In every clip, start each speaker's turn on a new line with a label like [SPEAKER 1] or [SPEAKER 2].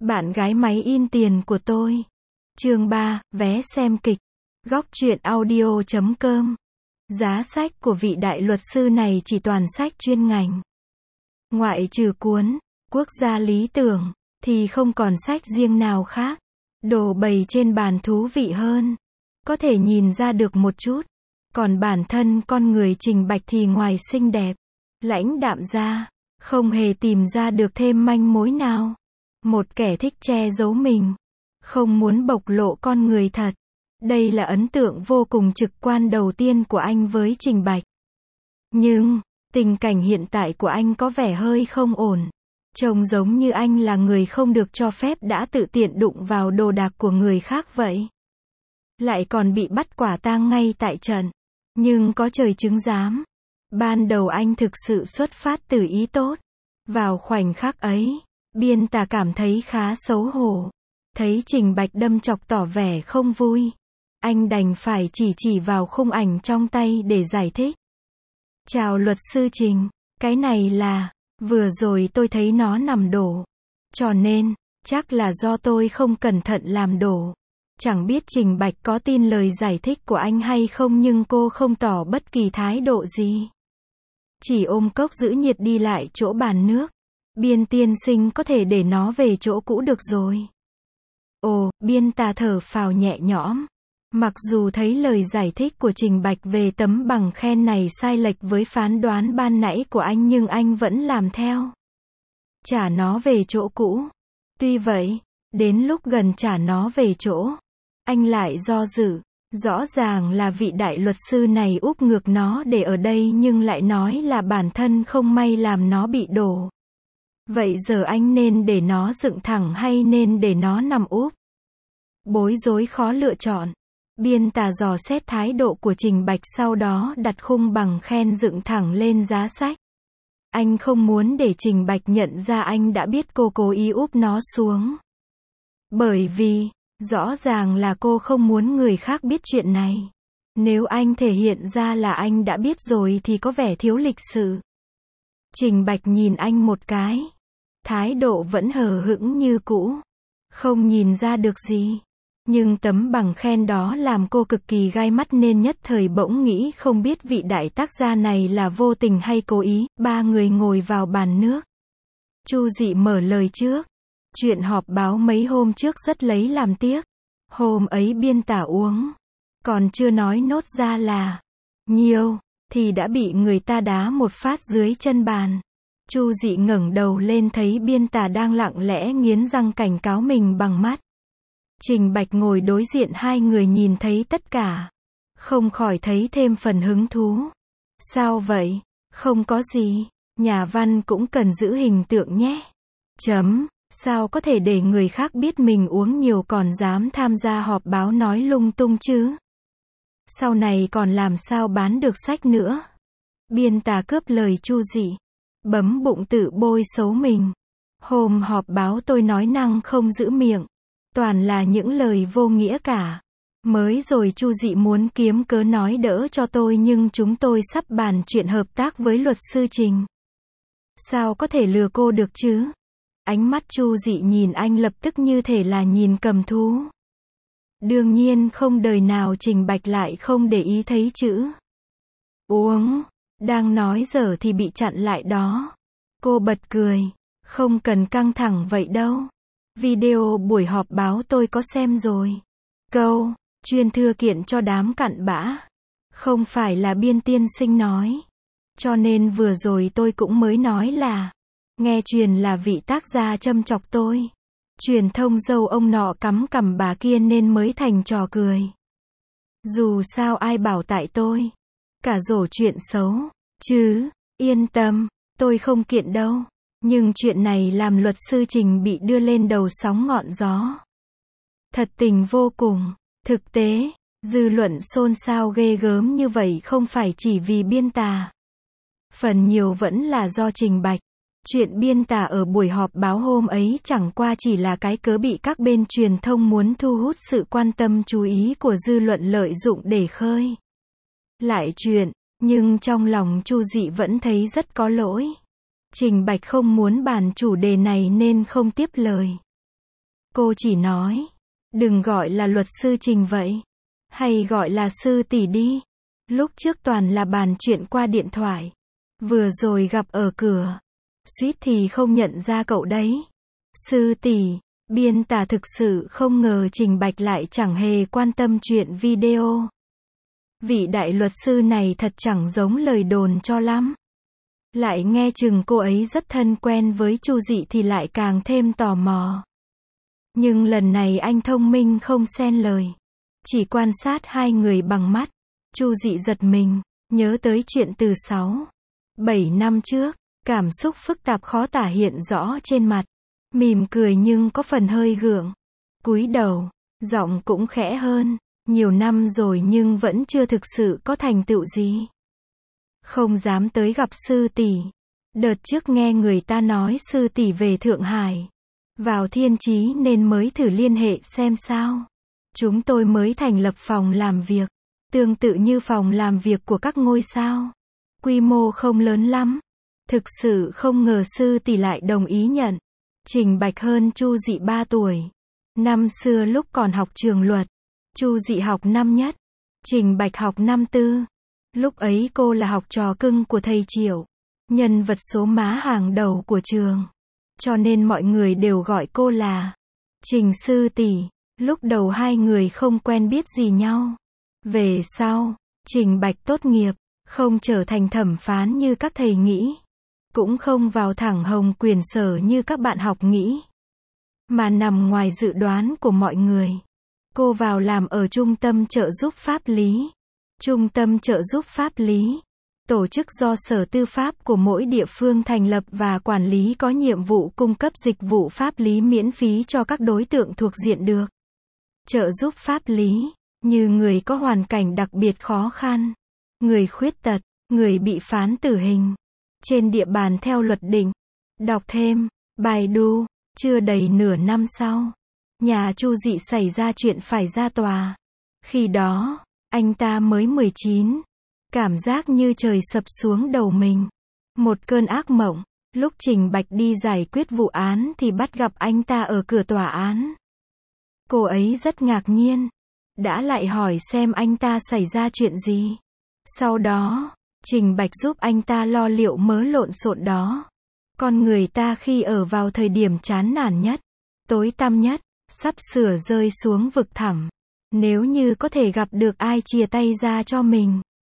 [SPEAKER 1] Bạn gái máy in tiền của tôi. Chương 3, vé xem kịch. Góc truyện audio.com. Giá sách của vị đại luật sư này chỉ toàn sách chuyên ngành. Ngoại trừ cuốn Quốc gia lý tưởng, thì không còn sách riêng nào khác. Đồ bày trên bàn thú vị hơn. Có thể nhìn ra được một chút. Còn bản thân con người Trình Bạch thì ngoài xinh đẹp, lãnh đạm ra, không hề tìm ra được thêm manh mối nào. Một kẻ thích che giấu mình, không muốn bộc lộ con người thật. Đây là ấn tượng vô cùng trực quan đầu tiên của anh với Trình Bạch. Nhưng, tình cảnh hiện tại của anh có vẻ hơi không ổn. Trông giống như anh là người không được cho phép đã tự tiện đụng vào đồ đạc của người khác vậy. Lại còn bị bắt quả tang ngay tại trận. Nhưng có trời chứng giám. Ban đầu anh thực sự xuất phát từ ý tốt. Vào khoảnh khắc ấy, Biên Tà cảm thấy khá xấu hổ. Thấy Trình Bạch đâm chọc tỏ vẻ không vui. Anh đành phải chỉ vào khung ảnh trong tay để giải thích. Chào luật sư Trình, cái này là, vừa rồi tôi thấy nó nằm đổ. Cho nên, chắc là do tôi không cẩn thận làm đổ. Chẳng biết Trình Bạch có tin lời giải thích của anh hay không, nhưng cô không tỏ bất kỳ thái độ gì. Chỉ ôm cốc giữ nhiệt đi lại chỗ bàn nước. Biên tiên sinh có thể để nó về chỗ cũ được rồi. Ồ, Biên Tà thở phào nhẹ nhõm. Mặc dù thấy lời giải thích của Trình Bạch về tấm bằng khen này sai lệch với phán đoán ban nãy của anh, nhưng anh vẫn làm theo. Trả nó về chỗ cũ. Tuy vậy, đến lúc gần trả nó về chỗ, anh lại do dự. Rõ ràng là vị đại luật sư này úp ngược nó để ở đây nhưng lại nói là bản thân không may làm nó bị đổ. Vậy giờ anh nên để nó dựng thẳng hay nên để nó nằm úp? Bối rối khó lựa chọn. Biên Tà dò xét thái độ của Trình Bạch, sau đó đặt khung bằng khen dựng thẳng lên giá sách. Anh không muốn để Trình Bạch nhận ra anh đã biết cô cố ý úp nó xuống. Bởi vì, rõ ràng là cô không muốn người khác biết chuyện này. Nếu anh thể hiện ra là anh đã biết rồi thì có vẻ thiếu lịch sự. Trình Bạch nhìn anh một cái. Thái độ vẫn hờ hững như cũ. Không nhìn ra được gì. Nhưng tấm bằng khen đó làm cô cực kỳ gai mắt nên nhất thời bỗng nghĩ không biết vị đại tác gia này là vô tình hay cố ý. Ba người ngồi vào bàn nước. Chu Dị mở lời trước. Chuyện họp báo mấy hôm trước rất lấy làm tiếc. Hôm ấy Biên Tả uống. Còn chưa nói nốt ra là nhiều, thì đã bị người ta đá một phát dưới chân bàn. Chu Dị ngẩng đầu lên thấy Biên Tà đang lặng lẽ nghiến răng cảnh cáo mình bằng mắt. Trình Bạch ngồi đối diện hai người nhìn thấy tất cả. Không khỏi thấy thêm phần hứng thú. Sao vậy? Không có gì. Nhà văn cũng cần giữ hình tượng nhé. Sao có thể để người khác biết mình uống nhiều còn dám tham gia họp báo nói lung tung chứ? Sau này còn làm sao bán được sách nữa? Biên Tà cướp lời Chu Dị. Bấm bụng tự bôi xấu mình. Hôm họp báo tôi nói năng không giữ miệng. Toàn là những lời vô nghĩa cả. Mới rồi Chu Dị muốn kiếm cớ nói đỡ cho tôi, nhưng chúng tôi sắp bàn chuyện hợp tác với luật sư Trình. Sao có thể lừa cô được chứ? Ánh mắt Chu Dị nhìn anh lập tức như thể là nhìn cầm thú. Đương nhiên không đời nào Trình Bạch lại không để ý thấy chữ uống. Đang nói dở thì bị chặn lại đó. Cô bật cười. Không cần căng thẳng vậy đâu. Video buổi họp báo tôi có xem rồi. Câu chuyên thư kiện cho đám cặn bã. Không phải là Biên tiên sinh nói. Cho nên vừa rồi tôi cũng mới nói là nghe truyền là vị tác gia châm chọc tôi. Truyền thông dâu ông nọ cắm cằm bà kia nên mới thành trò cười. Dù sao ai bảo tại tôi. Cả rổ chuyện xấu. Chứ, yên tâm, tôi không kiện đâu. Nhưng chuyện này làm luật sư Trình bị đưa lên đầu sóng ngọn gió. Thật tình vô cùng. Thực tế, dư luận xôn xao ghê gớm như vậy không phải chỉ vì Biên Tà. Phần nhiều vẫn là do Trình Bạch. Chuyện Biên Tà ở buổi họp báo hôm ấy chẳng qua chỉ là cái cớ bị các bên truyền thông muốn thu hút sự quan tâm chú ý của dư luận lợi dụng để khơi lại chuyện. Nhưng trong lòng Chu Dị vẫn thấy rất có lỗi. Trình Bạch không muốn bàn chủ đề này nên không tiếp lời. Cô chỉ nói, đừng gọi là luật sư Trình vậy. Hay gọi là sư tỷ đi. Lúc trước toàn là bàn chuyện qua điện thoại. Vừa rồi gặp ở cửa. Suýt thì không nhận ra cậu đấy. Sư tỷ, biên tả thực sự không ngờ Trình Bạch lại chẳng hề quan tâm chuyện video. Vị đại luật sư này thật chẳng giống lời đồn cho lắm. Lại nghe chừng cô ấy rất thân quen với Chu Dị thì lại càng thêm tò mò. Nhưng lần này anh thông minh không xen lời. Chỉ quan sát hai người bằng mắt. Chu Dị giật mình, nhớ tới chuyện từ 7 năm trước. Cảm xúc phức tạp khó tả hiện rõ trên mặt. Mỉm cười nhưng có phần hơi gượng. Cúi đầu, giọng cũng khẽ hơn. Nhiều năm rồi nhưng vẫn chưa thực sự có thành tựu gì. Không dám tới gặp sư tỷ. Đợt trước nghe người ta nói sư tỷ về Thượng Hải. Vào Thiên Chí nên mới thử liên hệ xem sao. Chúng tôi mới thành lập phòng làm việc. Tương tự như phòng làm việc của các ngôi sao. Quy mô không lớn lắm. Thực sự không ngờ sư tỷ lại đồng ý nhận. Trình Bạch hơn Chu Dị 3 tuổi. Năm xưa lúc còn học trường luật. Chu Dị học năm nhất. Trình Bạch học năm tư. Lúc ấy cô là học trò cưng của thầy Triệu. Nhân vật số má hàng đầu của trường. Cho nên mọi người đều gọi cô là Trình sư tỷ. Lúc đầu hai người không quen biết gì nhau. Về sau, Trình Bạch tốt nghiệp, không trở thành thẩm phán như các thầy nghĩ. Cũng không vào thẳng Hồng Quyền Sở như các bạn học nghĩ. Mà nằm ngoài dự đoán của mọi người. Cô vào làm ở Trung tâm trợ giúp pháp lý. Trung tâm trợ giúp pháp lý. Tổ chức do Sở Tư pháp của mỗi địa phương thành lập và quản lý có nhiệm vụ cung cấp dịch vụ pháp lý miễn phí cho các đối tượng thuộc diện được trợ giúp pháp lý, như người có hoàn cảnh đặc biệt khó khăn, người khuyết tật, người bị phán tử hình. Trên địa bàn theo luật định. Đọc thêm, bài đu, chưa đầy nửa năm sau. Nhà Chu Dị xảy ra chuyện phải ra tòa. Khi đó, anh ta mới 19. Cảm giác như trời sập xuống đầu mình. Một cơn ác mộng. Lúc Trình Bạch đi giải quyết vụ án thì bắt gặp anh ta ở cửa tòa án. Cô ấy rất ngạc nhiên. Đã lại hỏi xem anh ta xảy ra chuyện gì. Sau đó, Trình Bạch giúp anh ta lo liệu mớ lộn xộn đó. Con người ta khi ở vào thời điểm chán nản nhất, tối tăm nhất, sắp sửa rơi xuống vực thẳm. Nếu như có thể gặp được ai chia tay ra cho mình,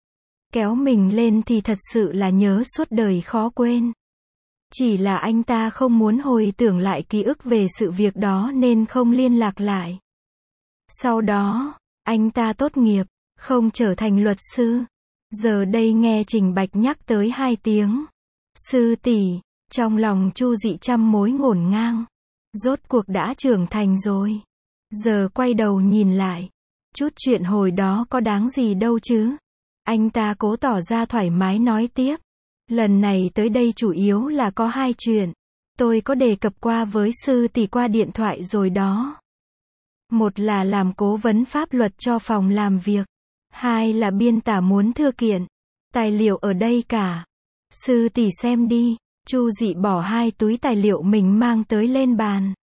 [SPEAKER 1] kéo mình lên thì thật sự là nhớ suốt đời khó quên. Chỉ là anh ta không muốn hồi tưởng lại ký ức về sự việc đó nên không liên lạc lại. Sau đó, anh ta tốt nghiệp, không trở thành luật sư. Giờ đây nghe Trình Bạch nhắc tới 2 tiếng sư tỷ, trong lòng Chu Dị trăm mối ngổn ngang. Rốt cuộc đã trưởng thành rồi. Giờ quay đầu nhìn lại, chút chuyện hồi đó có đáng gì đâu chứ. Anh ta cố tỏ ra thoải mái nói tiếp. Lần này tới đây chủ yếu là có 2 chuyện. Tôi có đề cập qua với sư tỷ qua điện thoại rồi đó. Một là làm cố vấn pháp luật cho phòng làm việc. 2 là biên tả muốn thư kiện. Tài liệu ở đây cả. Sư tỷ xem đi. Chu Dị bỏ 2 túi tài liệu mình mang tới lên bàn.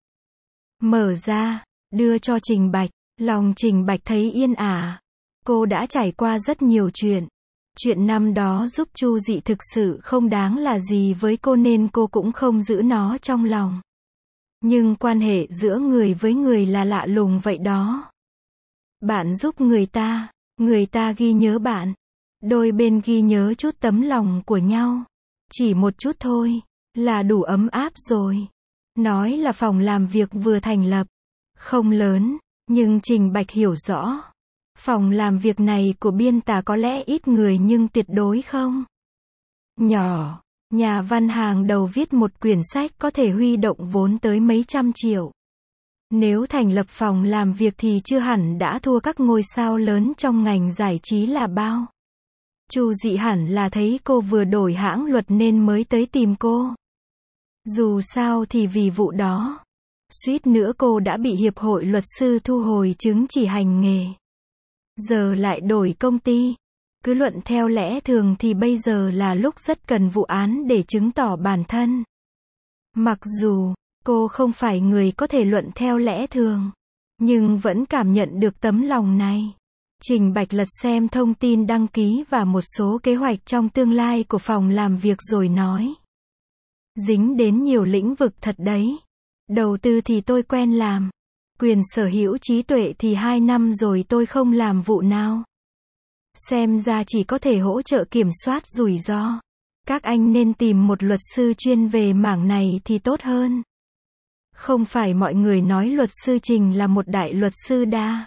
[SPEAKER 1] Mở ra, đưa cho Trình Bạch. Lòng Trình Bạch thấy yên ả. Cô đã trải qua rất nhiều chuyện. Chuyện năm đó giúp Chu Dị thực sự không đáng là gì với cô nên cô cũng không giữ nó trong lòng. Nhưng quan hệ giữa người với người là lạ lùng vậy đó. Bạn giúp người ta ghi nhớ bạn. Đôi bên ghi nhớ chút tấm lòng của nhau. Chỉ một chút thôi, là đủ ấm áp rồi. Nói là phòng làm việc vừa thành lập. Không lớn, nhưng Trình Bạch hiểu rõ. Phòng làm việc này của biên tả có lẽ ít người nhưng tuyệt đối không nhỏ. Nhà văn hàng đầu viết một quyển sách có thể huy động vốn tới mấy trăm triệu. Nếu thành lập phòng làm việc thì chưa hẳn đã thua các ngôi sao lớn trong ngành giải trí là bao. Chu Dị hẳn là thấy cô vừa đổi hãng luật nên mới tới tìm cô. Dù sao thì vì vụ đó, suýt nữa cô đã bị hiệp hội luật sư thu hồi chứng chỉ hành nghề. Giờ lại đổi công ty. Cứ luận theo lẽ thường thì bây giờ là lúc rất cần vụ án để chứng tỏ bản thân. Mặc dù Cô không phải người có thể luận theo lẽ thường, nhưng vẫn cảm nhận được tấm lòng này. Trình Bạch lật xem thông tin đăng ký và một số kế hoạch trong tương lai của phòng làm việc rồi nói. Dính đến nhiều lĩnh vực thật đấy. Đầu tư thì tôi quen làm. Quyền sở hữu trí tuệ thì 2 năm rồi tôi không làm vụ nào. Xem ra chỉ có thể hỗ trợ kiểm soát rủi ro. Các anh nên tìm một luật sư chuyên về mảng này thì tốt hơn. Không phải mọi người nói luật sư Trình là một đại luật sư đa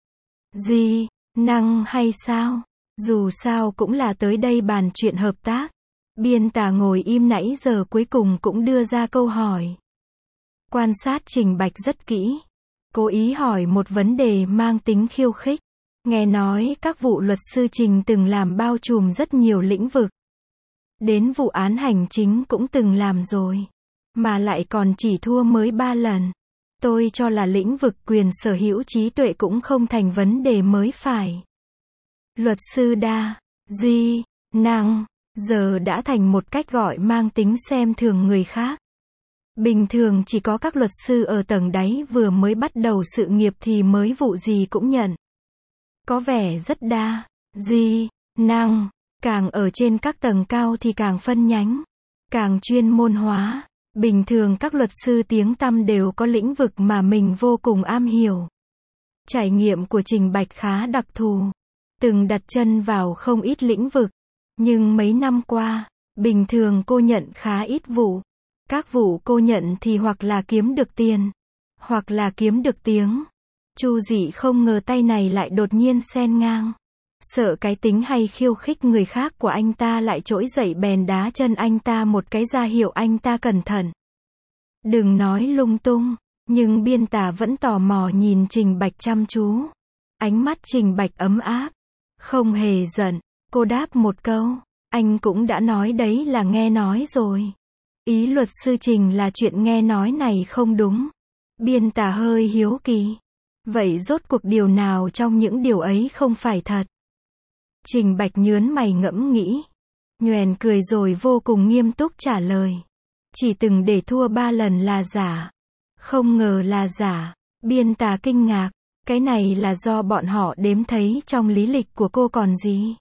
[SPEAKER 1] gì năng hay sao? Dù sao cũng là tới đây bàn chuyện hợp tác. Biên tả ngồi im nãy giờ cuối cùng cũng đưa ra câu hỏi. Quan sát Trình Bạch rất kỹ. Cố ý hỏi một vấn đề mang tính khiêu khích. Nghe nói các vụ luật sư Trình từng làm bao trùm rất nhiều lĩnh vực. Đến vụ án hành chính cũng từng làm rồi. Mà lại còn chỉ thua mới 3 lần. Tôi cho là lĩnh vực quyền sở hữu trí tuệ cũng không thành vấn đề mới phải. Luật sư đa di năng giờ đã thành một cách gọi mang tính xem thường người khác. Bình thường chỉ có các luật sư ở tầng đáy vừa mới bắt đầu sự nghiệp thì mới vụ gì cũng nhận. Có vẻ rất đa di năng, càng ở trên các tầng cao thì càng phân nhánh, càng chuyên môn hóa. Bình thường các luật sư tiếng tăm đều có lĩnh vực mà mình vô cùng am hiểu. Trải nghiệm của Trình Bạch khá đặc thù. Từng đặt chân vào không ít lĩnh vực. Nhưng mấy năm qua, bình thường cô nhận khá ít vụ. Các vụ cô nhận thì hoặc là kiếm được tiền, hoặc là kiếm được tiếng. Chu Dị không ngờ tay này lại đột nhiên xen ngang. Sợ cái tính hay khiêu khích người khác của anh ta lại trỗi dậy bèn đá chân anh ta một cái ra hiệu anh ta cẩn thận. Đừng nói lung tung, nhưng biên tả vẫn tò mò nhìn Trình Bạch chăm chú. Ánh mắt Trình Bạch ấm áp, không hề giận, cô đáp một câu, anh cũng đã nói đấy là nghe nói rồi. Ý luật sư Trình là chuyện nghe nói này không đúng. Biên tả hơi hiếu kỳ. Vậy rốt cuộc điều nào trong những điều ấy không phải thật? Trình Bạch nhớn mày ngẫm nghĩ. Nhoẻn cười rồi vô cùng nghiêm túc trả lời. Chỉ từng để thua 3 lần là giả. Không ngờ là giả. Biên tả kinh ngạc. Cái này là do bọn họ đếm thấy trong lý lịch của cô còn gì?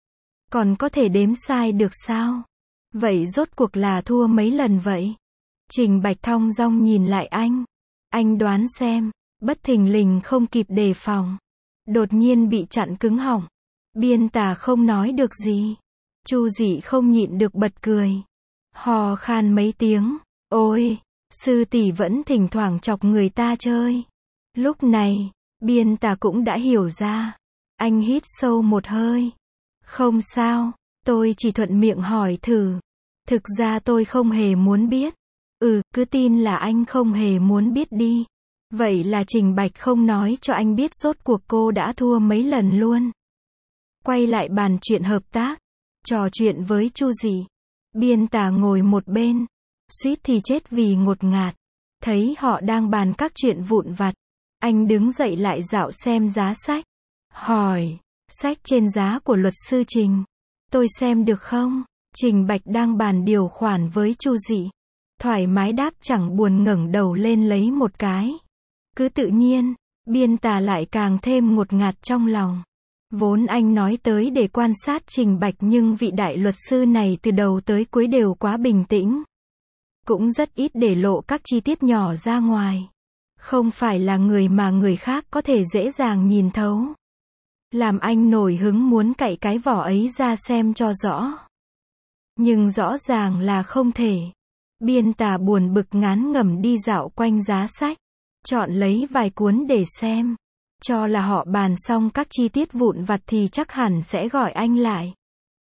[SPEAKER 1] Còn có thể đếm sai được sao? Vậy rốt cuộc là thua mấy lần vậy? Trình Bạch thong dong nhìn lại anh. Anh đoán xem. Bất thình lình không kịp đề phòng. Đột nhiên bị chặn cứng họng. Biên tả không nói được gì. Chu Dị không nhịn được bật cười. Hò khan mấy tiếng. Ôi, sư tỷ vẫn thỉnh thoảng chọc người ta chơi. Lúc này, biên tả cũng đã hiểu ra. Anh hít sâu một hơi. Không sao, tôi chỉ thuận miệng hỏi thử. Thực ra tôi không hề muốn biết. Cứ tin là anh không hề muốn biết đi. Vậy là Trình Bạch không nói cho anh biết rốt cuộc cô đã thua mấy lần luôn. Quay lại bàn chuyện hợp tác. Trò chuyện với Chu Dị. Biên tả ngồi một bên. Suýt thì chết vì ngột ngạt. Thấy họ đang bàn các chuyện vụn vặt. Anh đứng dậy lại dạo xem giá sách. Hỏi. Sách trên giá của luật sư Trình. Tôi xem được không? Trình Bạch đang bàn điều khoản với Chu Dị. Thoải mái đáp chẳng buồn ngẩng đầu lên lấy một cái. Cứ tự nhiên, biên tả lại càng thêm ngột ngạt trong lòng. Vốn anh nói tới để quan sát Trình Bạch nhưng vị đại luật sư này từ đầu tới cuối đều quá bình tĩnh. Cũng rất ít để lộ các chi tiết nhỏ ra ngoài. Không phải là người mà người khác có thể dễ dàng nhìn thấu. Làm anh nổi hứng muốn cạy cái vỏ ấy ra xem cho rõ. Nhưng rõ ràng là không thể. Biên tả buồn bực ngán ngẩm đi dạo quanh giá sách. Chọn lấy vài cuốn để xem. Cho là họ bàn xong các chi tiết vụn vặt thì chắc hẳn sẽ gọi anh lại.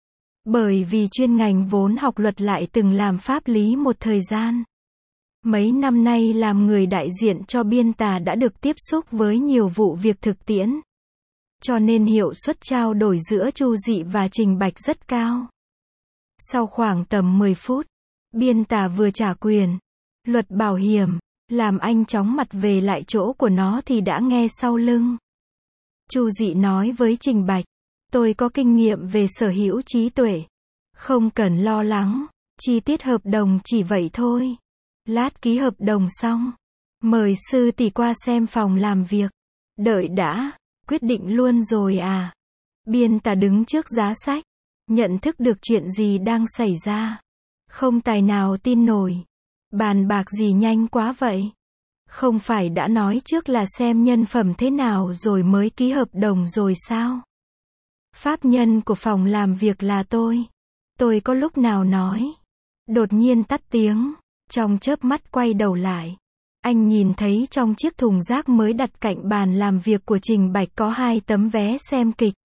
[SPEAKER 1] Bởi vì chuyên ngành vốn học luật lại từng làm pháp lý một thời gian. Mấy năm nay làm người đại diện cho biên tả đã được tiếp xúc với nhiều vụ việc thực tiễn. Cho nên hiệu suất trao đổi giữa Chu Dị và Trình Bạch rất cao. Sau khoảng tầm 10 phút, biên tả vừa trả quyền, luật bảo hiểm, làm anh chóng mặt về lại chỗ của nó thì đã nghe sau lưng. Chu Dị nói với Trình Bạch, tôi có kinh nghiệm về sở hữu trí tuệ. Không cần lo lắng, chi tiết hợp đồng chỉ vậy thôi. Lát ký hợp đồng xong, mời sư tỷ qua xem phòng làm việc. Đợi đã, quyết định luôn rồi à? Biên tả đứng trước giá sách, nhận thức được chuyện gì đang xảy ra. Không tài nào tin nổi. Bàn bạc gì nhanh quá vậy? Không phải đã nói trước là xem nhân phẩm thế nào rồi mới ký hợp đồng rồi sao? Pháp nhân của phòng làm việc là tôi. Tôi có lúc nào nói. Đột nhiên tắt tiếng, trong chớp mắt quay đầu lại. Anh nhìn thấy trong chiếc thùng rác mới đặt cạnh bàn làm việc của Trình Bạch có 2 tấm vé xem kịch.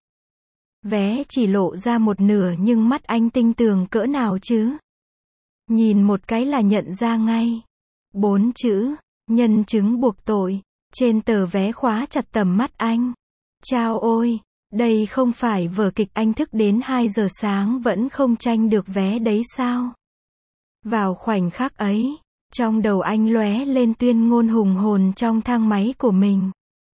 [SPEAKER 1] Vé chỉ lộ ra một nửa nhưng mắt anh tinh tường cỡ nào chứ? Nhìn một cái là nhận ra ngay. 4 chữ, nhân chứng buộc tội, trên tờ vé khóa chặt tầm mắt anh. Chao ôi, đây không phải vở kịch anh thức đến 2 giờ sáng vẫn không tranh được vé đấy sao? Vào khoảnh khắc ấy, trong đầu anh lóe lên tuyên ngôn hùng hồn trong thang máy của mình.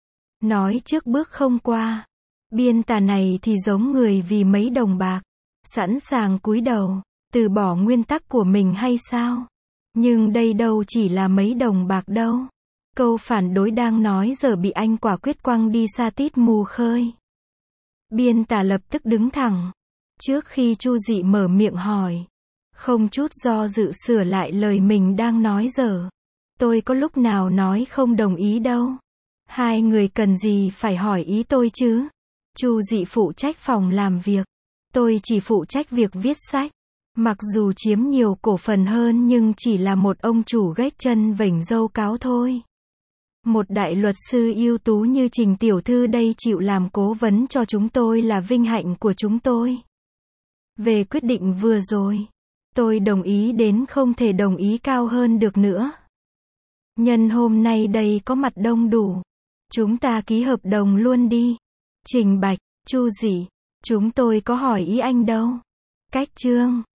[SPEAKER 1] Nói trước bước không qua. Biên tả này thì giống người vì mấy đồng bạc, sẵn sàng cúi đầu, từ bỏ nguyên tắc của mình hay sao? Nhưng đây đâu chỉ là mấy đồng bạc đâu. Câu phản đối đang nói giờ bị anh quả quyết quăng đi xa tít mù khơi. Biên tả lập tức đứng thẳng. Trước khi Chu Dị mở miệng hỏi, không chút do dự sửa lại lời mình đang nói dở. Tôi có lúc nào nói không đồng ý đâu. Hai người cần gì phải hỏi ý tôi chứ? Chu Dị phụ trách phòng làm việc. Tôi chỉ phụ trách việc viết sách. Mặc dù chiếm nhiều cổ phần hơn nhưng chỉ là một ông chủ gếch chân vểnh râu cáo thôi. Một đại luật sư ưu tú như Trình tiểu thư đây chịu làm cố vấn cho chúng tôi là vinh hạnh của chúng tôi. Về quyết định vừa rồi, tôi đồng ý đến không thể đồng ý cao hơn được nữa. Nhân hôm nay đây có mặt đông đủ, chúng ta ký hợp đồng luôn đi. Trình Bạch, Chu Dị, chúng tôi có hỏi ý anh đâu. Cách chương